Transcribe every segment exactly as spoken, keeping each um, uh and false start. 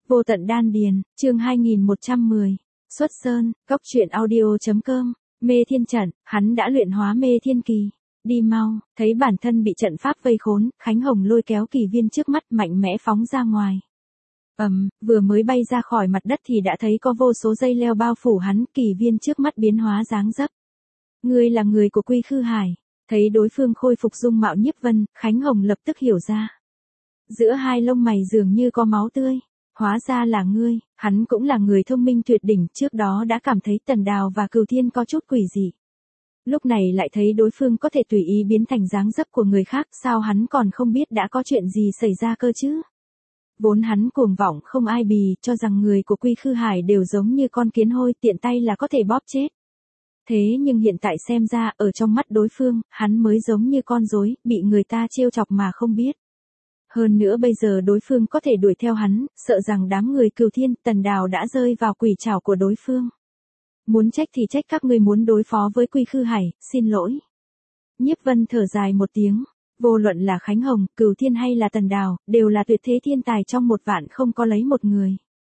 Vô tận đan điền, chương hai nghìn một trăm mười. Xuất sơn, cốc truyện audio.com. Mê thiên trận, hắn đã luyện hóa mê thiên kỳ. Đi mau, thấy bản thân bị trận pháp vây khốn, Khánh Hồng lôi kéo kỳ viên trước mắt mạnh mẽ phóng ra ngoài. Ầm, vừa mới bay ra khỏi mặt đất thì đã thấy có vô số dây leo bao phủ hắn, kỳ viên trước mắt biến hóa dáng dấp. Ngươi là người của Quy Khư Hải. Thấy đối phương khôi phục dung mạo Nhiếp Vân, Khánh Hồng lập tức hiểu ra. Giữa hai lông mày dường như có máu tươi. Hóa ra là ngươi, hắn cũng là người thông minh tuyệt đỉnh, trước đó đã cảm thấy Tần Đào và Cửu Thiên có chút quỷ dị. Lúc này lại thấy đối phương có thể tùy ý biến thành dáng dấp của người khác, sao hắn còn không biết đã có chuyện gì xảy ra cơ chứ? Vốn hắn cuồng vọng không ai bì, cho rằng người của Quy Khư Hải đều giống như con kiến hôi, tiện tay là có thể bóp chết. Thế nhưng hiện tại xem ra, ở trong mắt đối phương, hắn mới giống như con rối, bị người ta trêu chọc mà không biết. Hơn nữa bây giờ đối phương có thể đuổi theo hắn, sợ rằng đám người Cửu Thiên, Tần Đào đã rơi vào quỷ trảo của đối phương. Muốn trách thì trách các ngươi muốn đối phó với Quy Khư Hải, xin lỗi. Nhiếp Vân thở dài một tiếng, vô luận là Khánh Hồng, Cửu Thiên hay là Tần Đào, đều là tuyệt thế thiên tài trong một vạn không có lấy một người.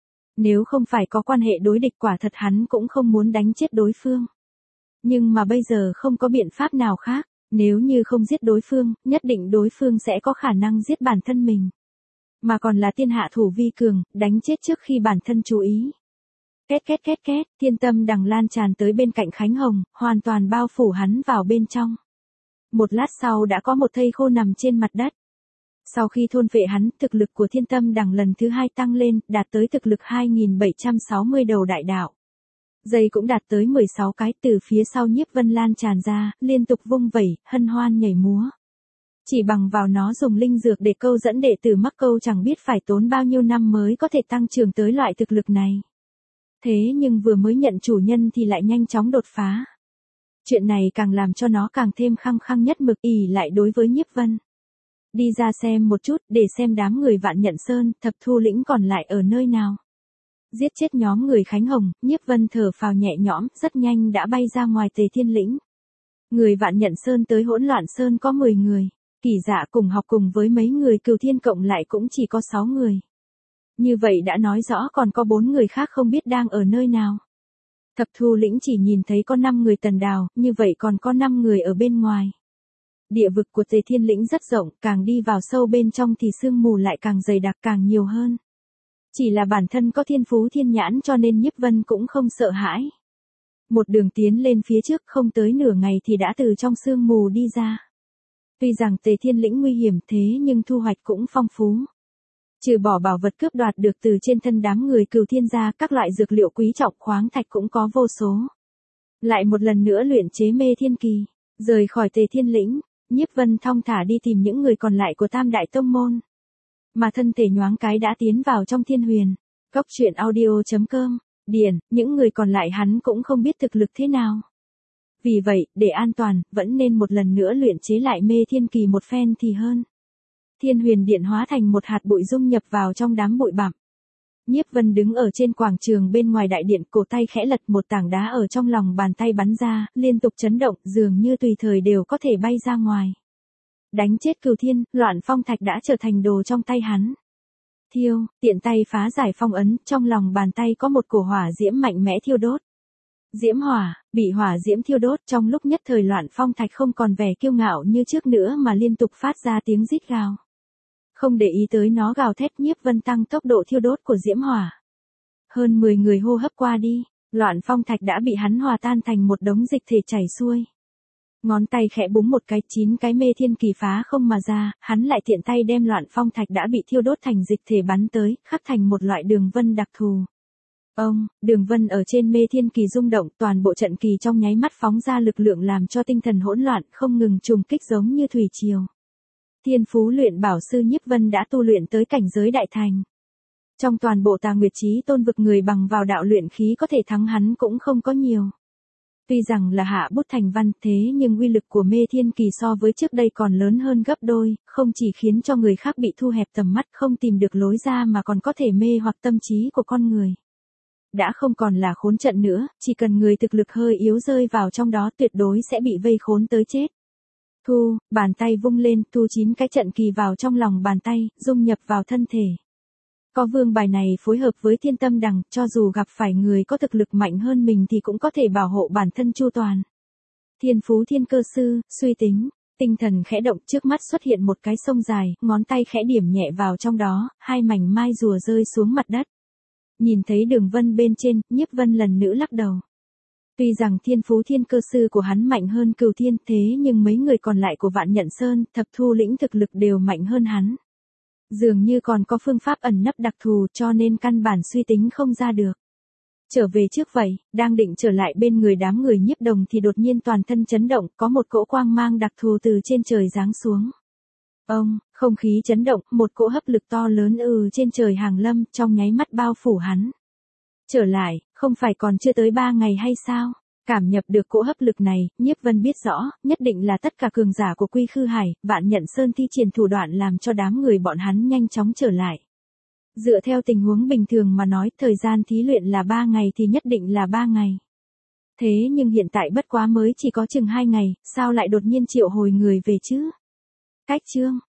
Nếu không phải có quan hệ đối địch quả thật hắn cũng không muốn đánh chết đối phương. Nhưng mà bây giờ không có biện pháp nào khác. Nếu như không giết đối phương, nhất định đối phương sẽ có khả năng giết bản thân mình. Mà còn là tiên hạ thủ vi cường, đánh chết trước khi bản thân chú ý. Két két két két, thiên tâm đằng lan tràn tới bên cạnh Khánh Hồng, hoàn toàn bao phủ hắn vào bên trong. Một lát sau đã có một thây khô nằm trên mặt đất. Sau khi thôn phệ hắn, thực lực của thiên tâm đằng lần thứ hai tăng lên, đạt tới thực lực hai nghìn bảy trăm sáu mươi đầu đại đạo. Dây cũng đạt tới mười sáu cái, từ phía sau Nhiếp Vân lan tràn ra, liên tục vung vẩy, hân hoan nhảy múa. Chỉ bằng vào nó dùng linh dược để câu dẫn đệ tử mắc câu chẳng biết phải tốn bao nhiêu năm mới có thể tăng trưởng tới loại thực lực này. Thế nhưng vừa mới nhận chủ nhân thì lại nhanh chóng đột phá. Chuyện này càng làm cho nó càng thêm khăng khăng nhất mực ỷ lại đối với Nhiếp Vân. Đi ra xem một chút để xem đám người Vạn Nhận Sơn, Thập Thu Lĩnh còn lại ở nơi nào. Giết chết nhóm người Khánh Hồng, Nhiếp Vân thở phào nhẹ nhõm, rất nhanh đã bay ra ngoài Tề Thiên Lĩnh. Người Vạn Nhận Sơn tới Hỗn Loạn Sơn có mười người, Kỳ Dạ cùng học cùng với mấy người Cửu Thiên cộng lại cũng chỉ có sáu người. Như vậy đã nói rõ còn có bốn người khác không biết đang ở nơi nào. Thập Thu Lĩnh chỉ nhìn thấy có năm người Tần Đào, như vậy còn có năm người ở bên ngoài. Địa vực của Tề Thiên Lĩnh rất rộng, càng đi vào sâu bên trong thì sương mù lại càng dày đặc càng nhiều hơn. Chỉ là bản thân có thiên phú thiên nhãn cho nên Nhiếp Vân cũng không sợ hãi. Một đường tiến lên phía trước không tới nửa ngày thì đã từ trong sương mù đi ra. Tuy rằng Tề Thiên Lĩnh nguy hiểm thế nhưng thu hoạch cũng phong phú. Trừ bỏ bảo vật cướp đoạt được từ trên thân đám người Cửu Thiên ra, các loại dược liệu quý trọng khoáng thạch cũng có vô số. Lại một lần nữa luyện chế mê thiên kỳ, rời khỏi Tề Thiên Lĩnh, Nhiếp Vân thong thả đi tìm những người còn lại của Tam Đại Tông Môn. Mà thân thể nhoáng cái đã tiến vào trong Thiên Huyền. Cốc truyện audio.com. Điền, những người còn lại hắn cũng không biết thực lực thế nào. Vì vậy, để an toàn, vẫn nên một lần nữa luyện chế lại mê thiên kỳ một phen thì hơn. Thiên Huyền Điện hóa thành một hạt bụi dung nhập vào trong đám bụi bặm. Nhiếp Vân đứng ở trên quảng trường bên ngoài đại điện, cổ tay khẽ lật, một tảng đá ở trong lòng bàn tay bắn ra, liên tục chấn động, dường như tùy thời đều có thể bay ra ngoài. Đánh chết Cửu Thiên, Loạn Phong Thạch đã trở thành đồ trong tay hắn. Thiêu, tiện tay phá giải phong ấn, trong lòng bàn tay có một cổ hỏa diễm mạnh mẽ thiêu đốt. Diễm hỏa, bị hỏa diễm thiêu đốt, trong lúc nhất thời Loạn Phong Thạch không còn vẻ kiêu ngạo như trước nữa mà liên tục phát ra tiếng rít gào. Không để ý tới nó gào thét, Nhiếp Vân tăng tốc độ thiêu đốt của diễm hỏa. Hơn mười người hô hấp qua đi, Loạn Phong Thạch đã bị hắn hòa tan thành một đống dịch thể chảy xuôi. Ngón tay khẽ búng một cái, chín cái mê thiên kỳ phá không mà ra, hắn lại tiện tay đem Loạn Phong Thạch đã bị thiêu đốt thành dịch thể bắn tới, khắc thành một loại đường vân đặc thù. Ông, đường vân ở trên mê thiên kỳ rung động, toàn bộ trận kỳ trong nháy mắt phóng ra lực lượng làm cho tinh thần hỗn loạn, không ngừng trùng kích giống như thủy triều. Thiên phú luyện bảo sư Nhiếp Vân đã tu luyện tới cảnh giới đại thành. Trong toàn bộ Tà Nguyệt Chí Tôn vực người bằng vào đạo luyện khí có thể thắng hắn cũng không có nhiều. Tuy rằng là hạ bút thành văn thế nhưng uy lực của mê thiên kỳ so với trước đây còn lớn hơn gấp đôi, không chỉ khiến cho người khác bị thu hẹp tầm mắt không tìm được lối ra mà còn có thể mê hoặc tâm trí của con người. Đã không còn là khốn trận nữa, chỉ cần người thực lực hơi yếu rơi vào trong đó tuyệt đối sẽ bị vây khốn tới chết. Thu, bàn tay vung lên, thu chín cái trận kỳ vào trong lòng bàn tay, dung nhập vào thân thể. Có vương bài này phối hợp với thiên tâm đằng, cho dù gặp phải người có thực lực mạnh hơn mình thì cũng có thể bảo hộ bản thân chu toàn. Thiên phú thiên cơ sư, suy tính, tinh thần khẽ động, trước mắt xuất hiện một cái sông dài, ngón tay khẽ điểm nhẹ vào trong đó, hai mảnh mai rùa rơi xuống mặt đất. Nhìn thấy đường vân bên trên, Nhiếp Vân lần nữa lắc đầu. Tuy rằng thiên phú thiên cơ sư của hắn mạnh hơn Cửu Thiên, thế nhưng mấy người còn lại của Vạn Nhận Sơn, Thập Thu lĩnh thực lực đều mạnh hơn hắn. Dường như còn có phương pháp ẩn nấp đặc thù, cho nên căn bản suy tính không ra được. Trở về trước vậy, đang định trở lại bên người đám người Nhiếp Đồng thì đột nhiên toàn thân chấn động, có một cỗ quang mang đặc thù từ trên trời giáng xuống. Ông, không khí chấn động, một cỗ hấp lực to lớn ừ trên trời hàng lâm, trong nháy mắt bao phủ hắn. Trở lại, không phải còn chưa tới ba ngày hay sao? Cảm nhập được cỗ hấp lực này, Nhiếp Vân biết rõ, nhất định là tất cả cường giả của Quy Khư Hải, Vạn Nhận Sơn thi triển thủ đoạn làm cho đám người bọn hắn nhanh chóng trở lại. Dựa theo tình huống bình thường mà nói, thời gian thí luyện là ba ngày thì nhất định là ba ngày. Thế nhưng hiện tại bất quá mới chỉ có chừng hai ngày, sao lại đột nhiên triệu hồi người về chứ? Cách chương